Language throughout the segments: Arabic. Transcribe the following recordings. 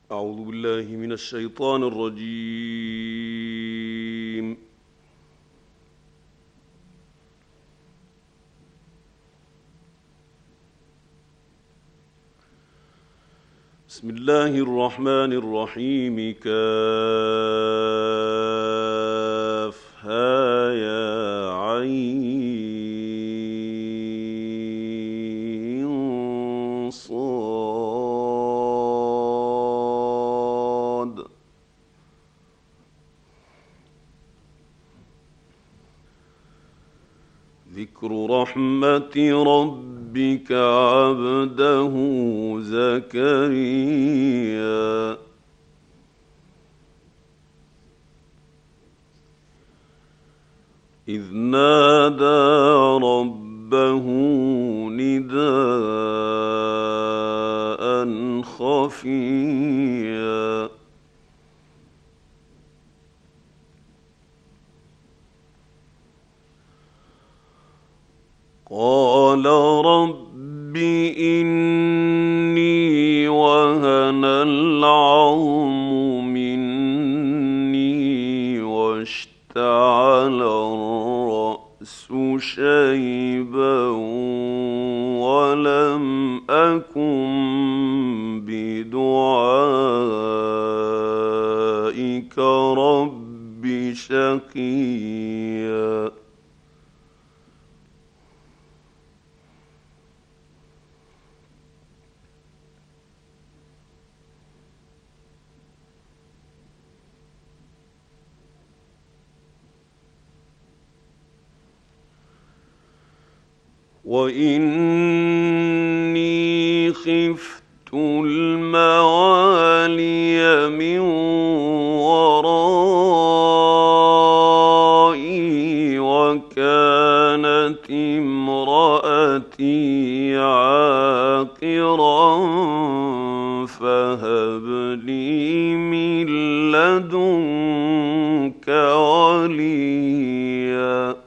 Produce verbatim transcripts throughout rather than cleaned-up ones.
أعوذ بالله من الشيطان الرجيم. بسم الله الرحمن الرحيم. كافها يا عين صاد. ذكر رحمة ربك عبده زكريا إذ نادى ربه نداء خفيا قال رب إني وهن العظم مني واشتعل الرأس شيبا ولم أكن بدعائك رب شقيا وإني خفت الموالي من ورائي وكانت امرأتي عاقرا فهب لي من لدنك وليا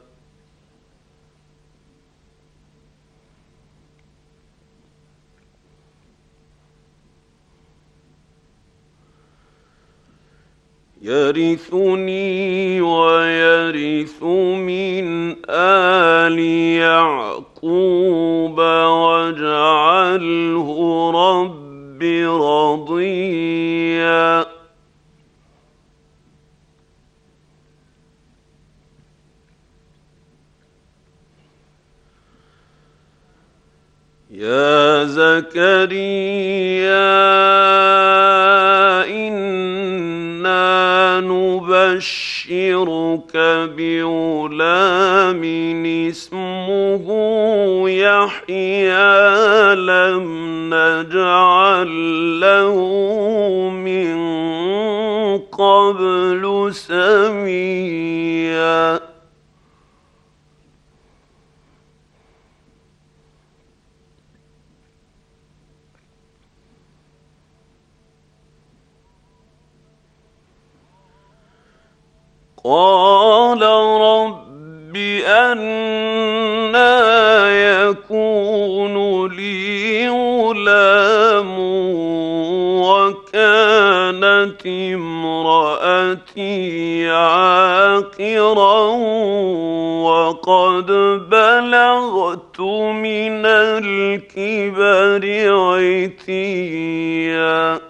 يرثني ويرث من آل يعقوب واجعله رب رضيا يا زكريا إنا نبشرك بغلام اسمه يحيى لم نجعل له من قبل سميا قال رب أنى يكون لي غلام وكانت امرأتي عاقرا وقد بلغت من الكبر عتيا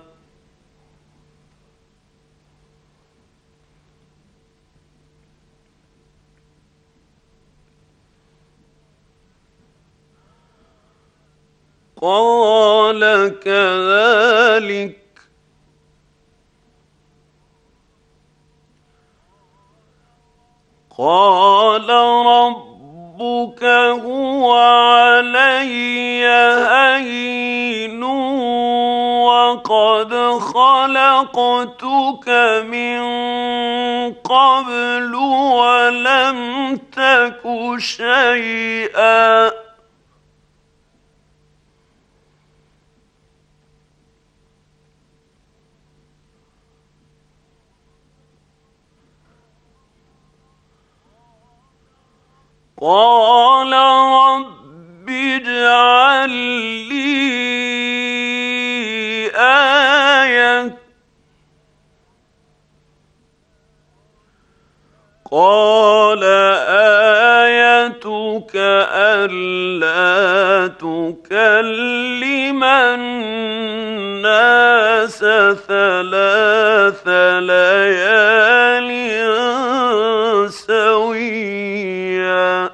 قال كذلك قال ربك هو علي هين وقد خلقتك من قبل ولم تك شيئا قال رب اجعل لي آية قال آيتك ألا تكلم الناس ثلاث ليال سويا.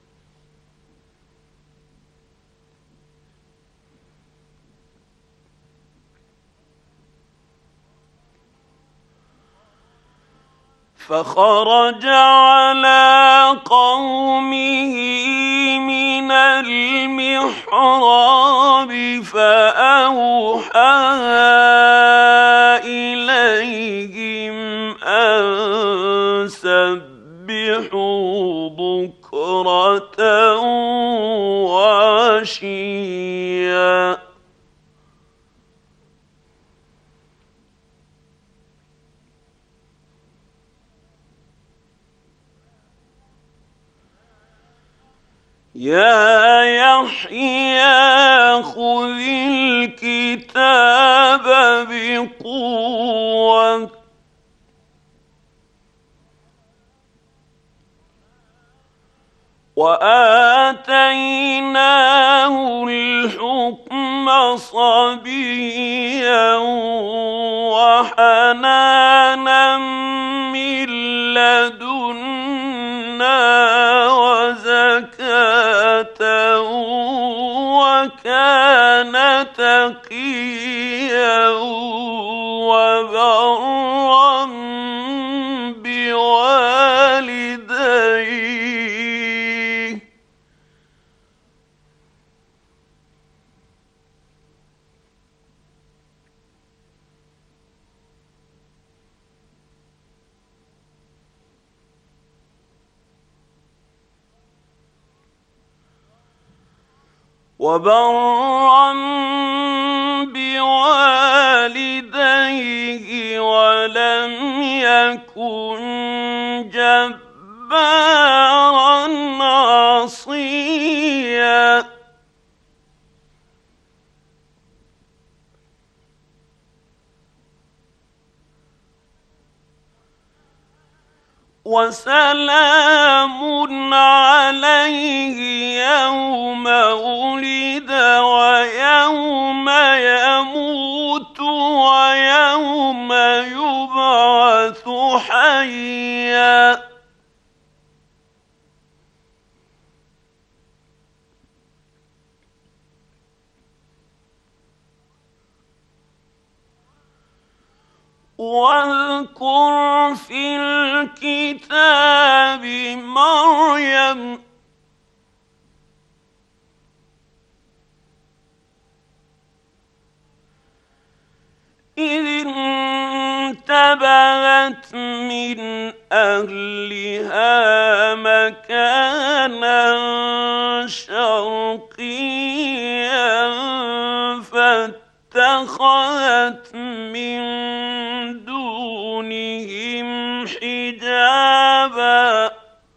فخرج على قومه من المحراب فأوحى إليهم أن سبحوا بكرة وعشيا. يا يحيى خذ الكتاب بقوة وآتيناه الحكم صبيا وحنانا من لدنا وزكاة وكان تقيا وبرا بوالديه. وبرا بوالديه ولم يكن جبارا عصيا. وسلام عليه يوم ولد ويوم يموت ويوم يبعث حيا. واذكر في الكتاب مريم إذ انتبذت من أهلها مكانا شرقيا فاتخذت من دونهم حجابا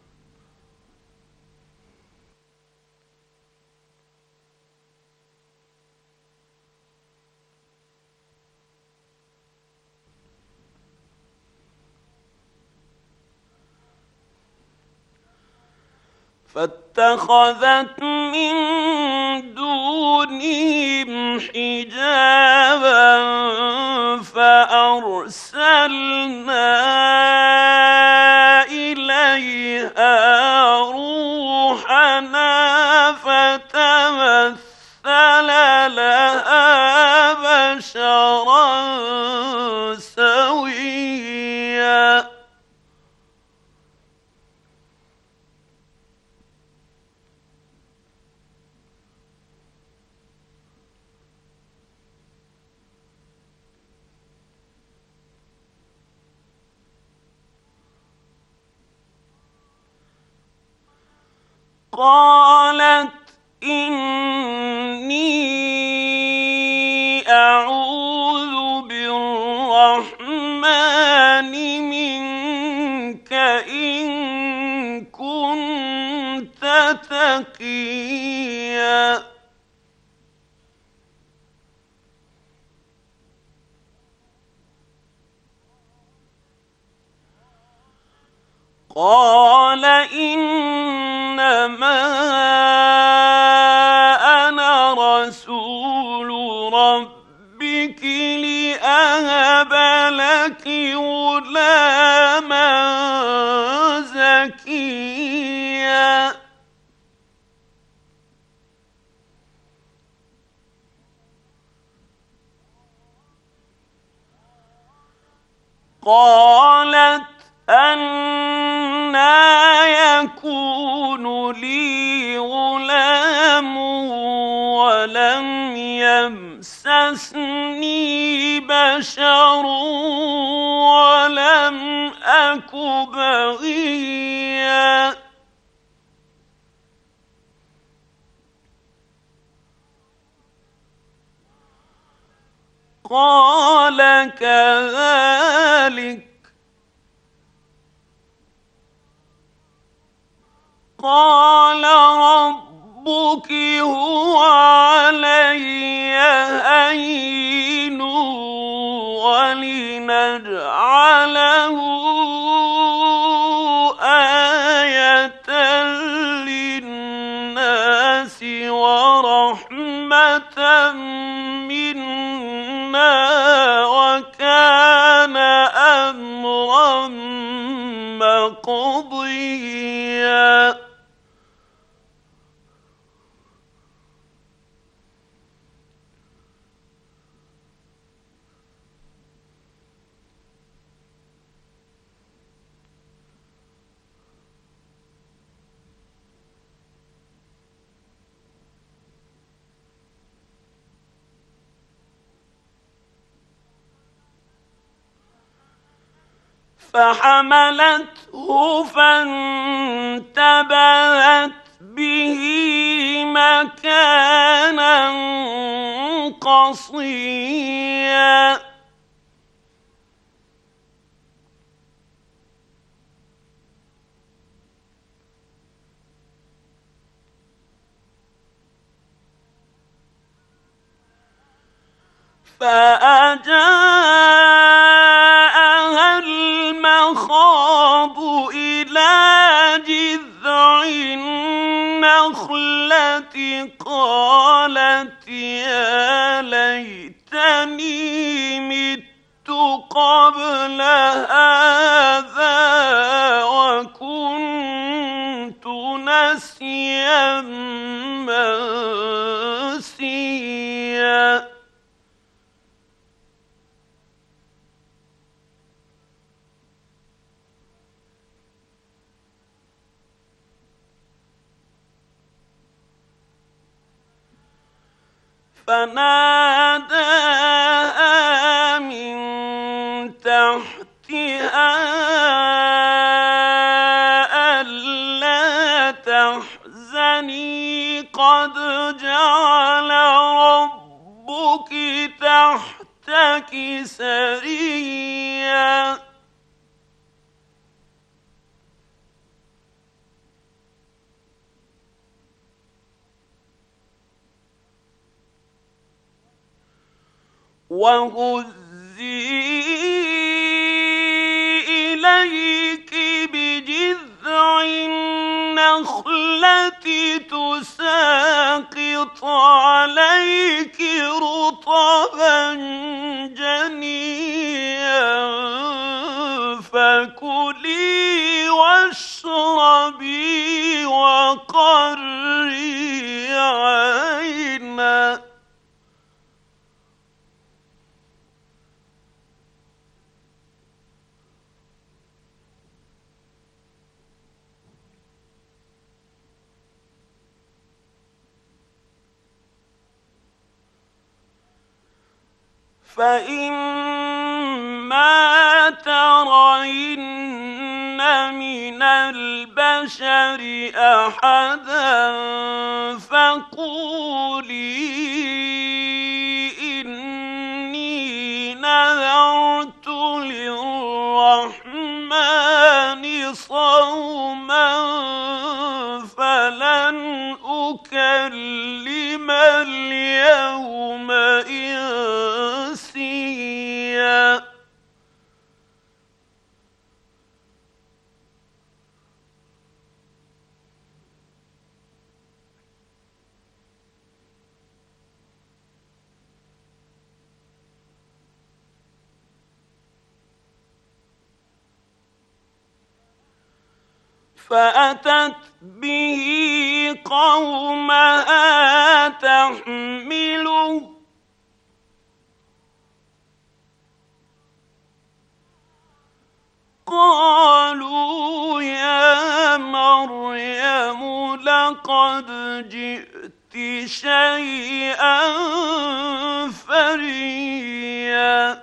فاتخذت من دونهم حجابا فأرسلنا إليها روحنا فتمثل لها بشرا سويا. قالت إني أعوذ بالرحمن منك إن كنت تقيا. قال إنما أنا رسول ربك لأهب لك غلاما زكيا. قالت أنى يكون لي غلام ولم يمسسني بشر ولم أك بغيا. قال كذلك قال ربك هو علي هين ولنجعله آية للناس ورحمة منا وكان أمرا مقضيا. فحملته فانتبذت به مكانا قصيا. فأجاءها المخاض إلى جذع النخلة قالت يا ليتني مت قبل هذا وكنت نسيا منسيا. فناداها من تحتها ألا تحزني قد جعل ربك تحتك سريا. وهزي إليك بجذع النخلة تساقط عليك رطبا جنيا فكلي واشربي وقري عينا. فإما ترين من البشر أحدا فقولي إني نذرت للرحمن صوما فلن أكلم اليوم إنسيا. فأتت به قومها تحمله قالوا يا مريم لقد جئت شيئا فريا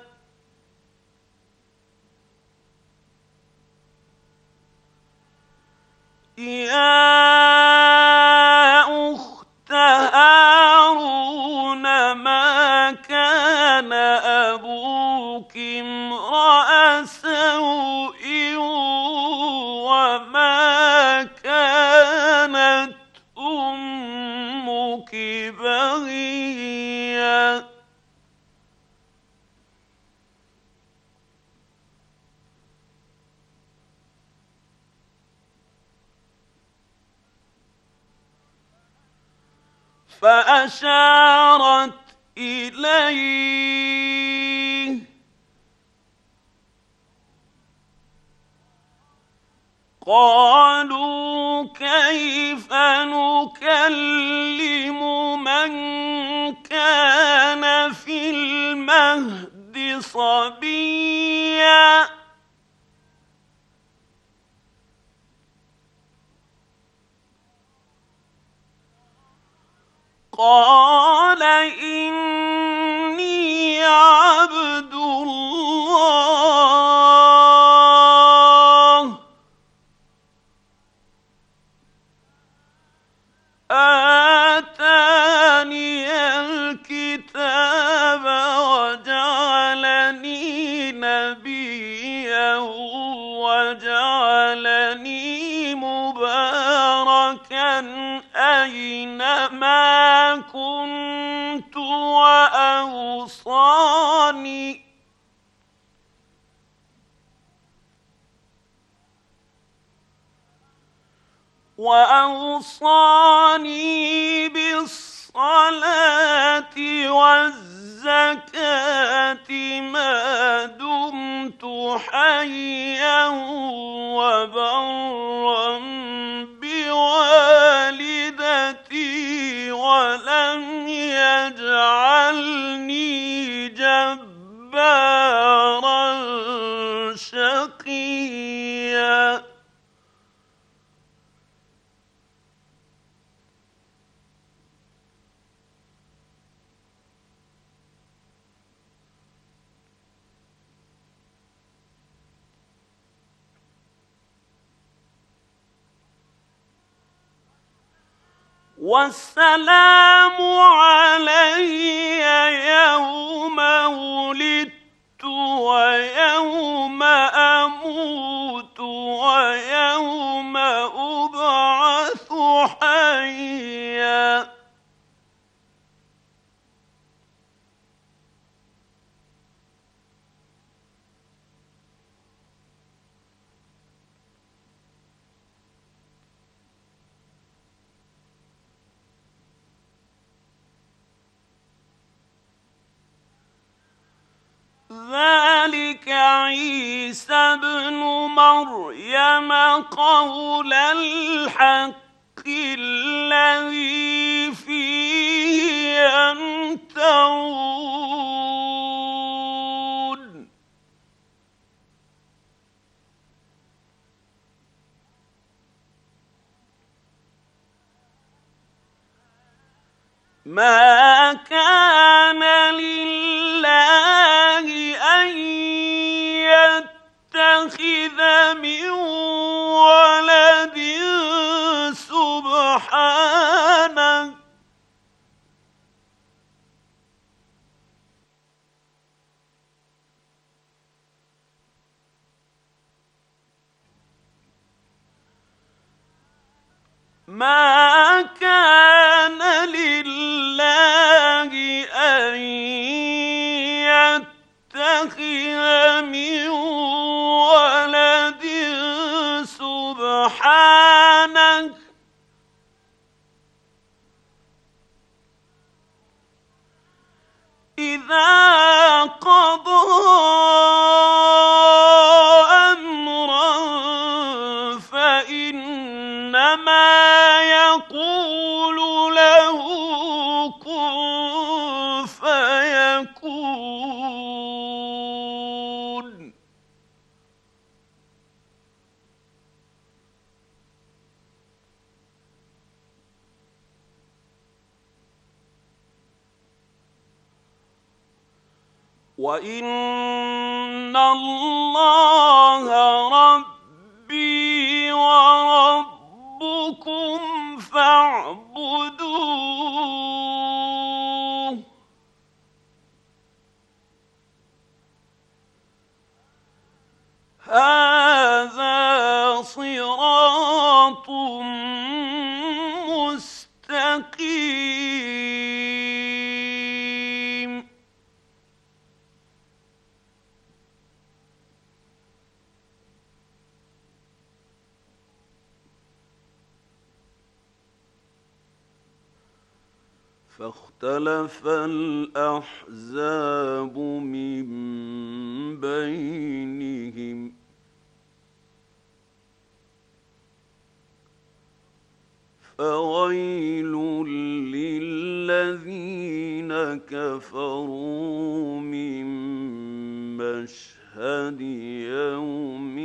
يا أخت هارون ما كان أبوك امرأ سوء وما كانت أمك بغيا فأشارت إليه قالوا كيف نكلم من كان في المهد صبيا قال إني عبد الله آتاني الكتاب وجعلني نبيا وجعلني مباركا أينما كنت وأوصاني وأوصاني بالصلاة والزكاة ما دمت حيا وبرا بوالدتي ولم يجعلني جبارا شقيا والسلام علي يوم ولدت ويوم أموت ويوم أبعث حيا ذلك عيسى ابن مريم قول الحق الذي فيه يمترون ما كان لله أن يتخذ من ولد سبحانه ما كان لله أن يتخذ من ولد سبحانه إذا قضى أمرا فإن وإن الله ربي وربكم فاعبدوه هذا صراط مستقيم. فاختلف الأحزاب من بينهم فويل للذين كفروا من مشهد يوم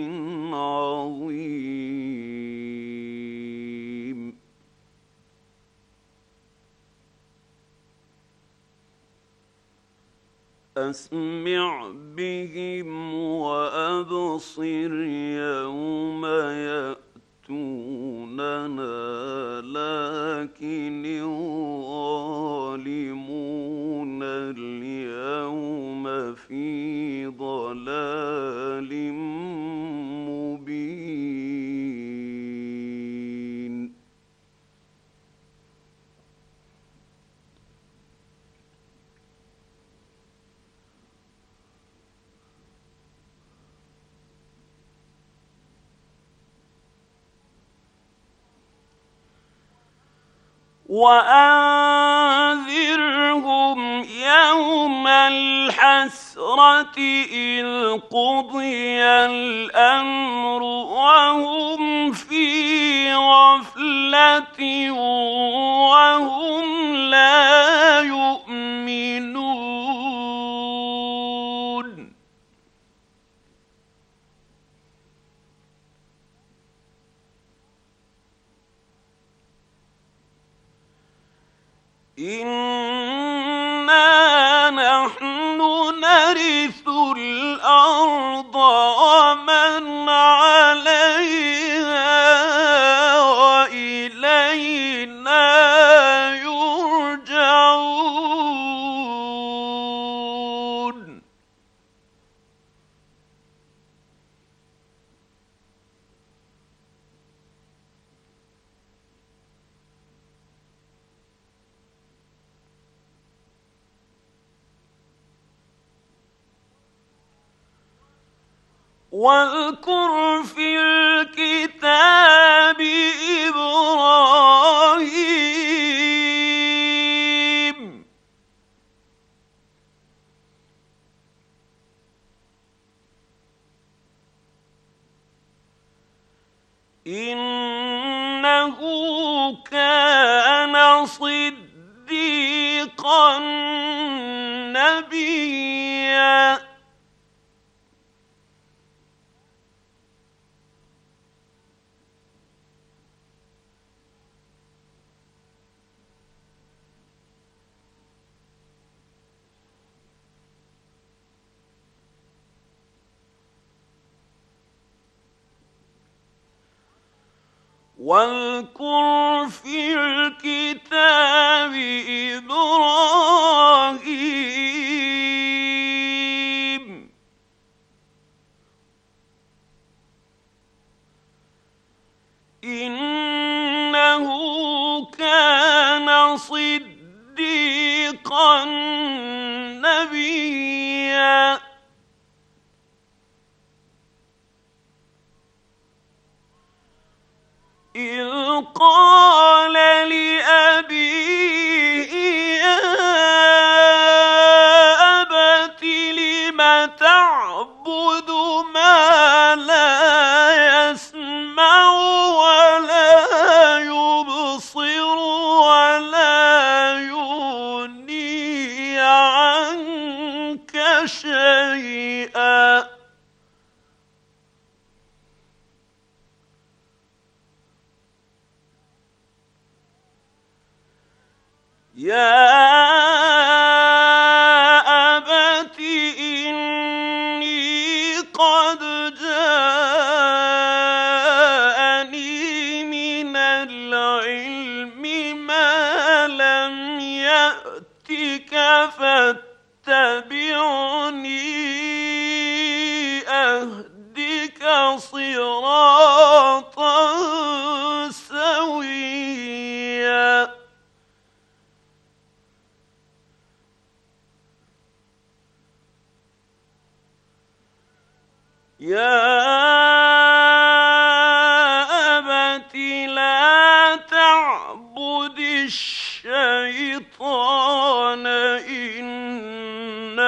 عظيم. أسمع بهم وأبصر يوم يأتوننا لكن الظالمون اليوم في ضلال مبين. وأنذرهم يوم الحسرة إذ قضي الأمر وهم في غفلة وهم لا يؤمنون. إنا نحن نرث الأرض ومن عليها وإلينا يرجعون. واذكر في الكتاب إبراهيم إنه كان صديقا نبيا. واذكر في الكتاب إبراهيم إنه كان صديقا نبيا. إذ قال لأبيه يا أبت لم تعبد ما لا يسمع ولا يبصر ولا يغني عنك شيئا. يا أبت قد جاءني من العلم ما لم يأتك فاتبعني أهدك صراطا سويا يا أبت لا تعبد الشيطان إن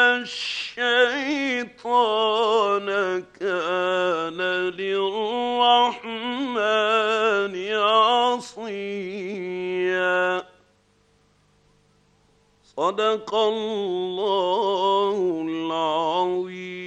الشيطان كان للرحمن عصيا صدق الله العظيم.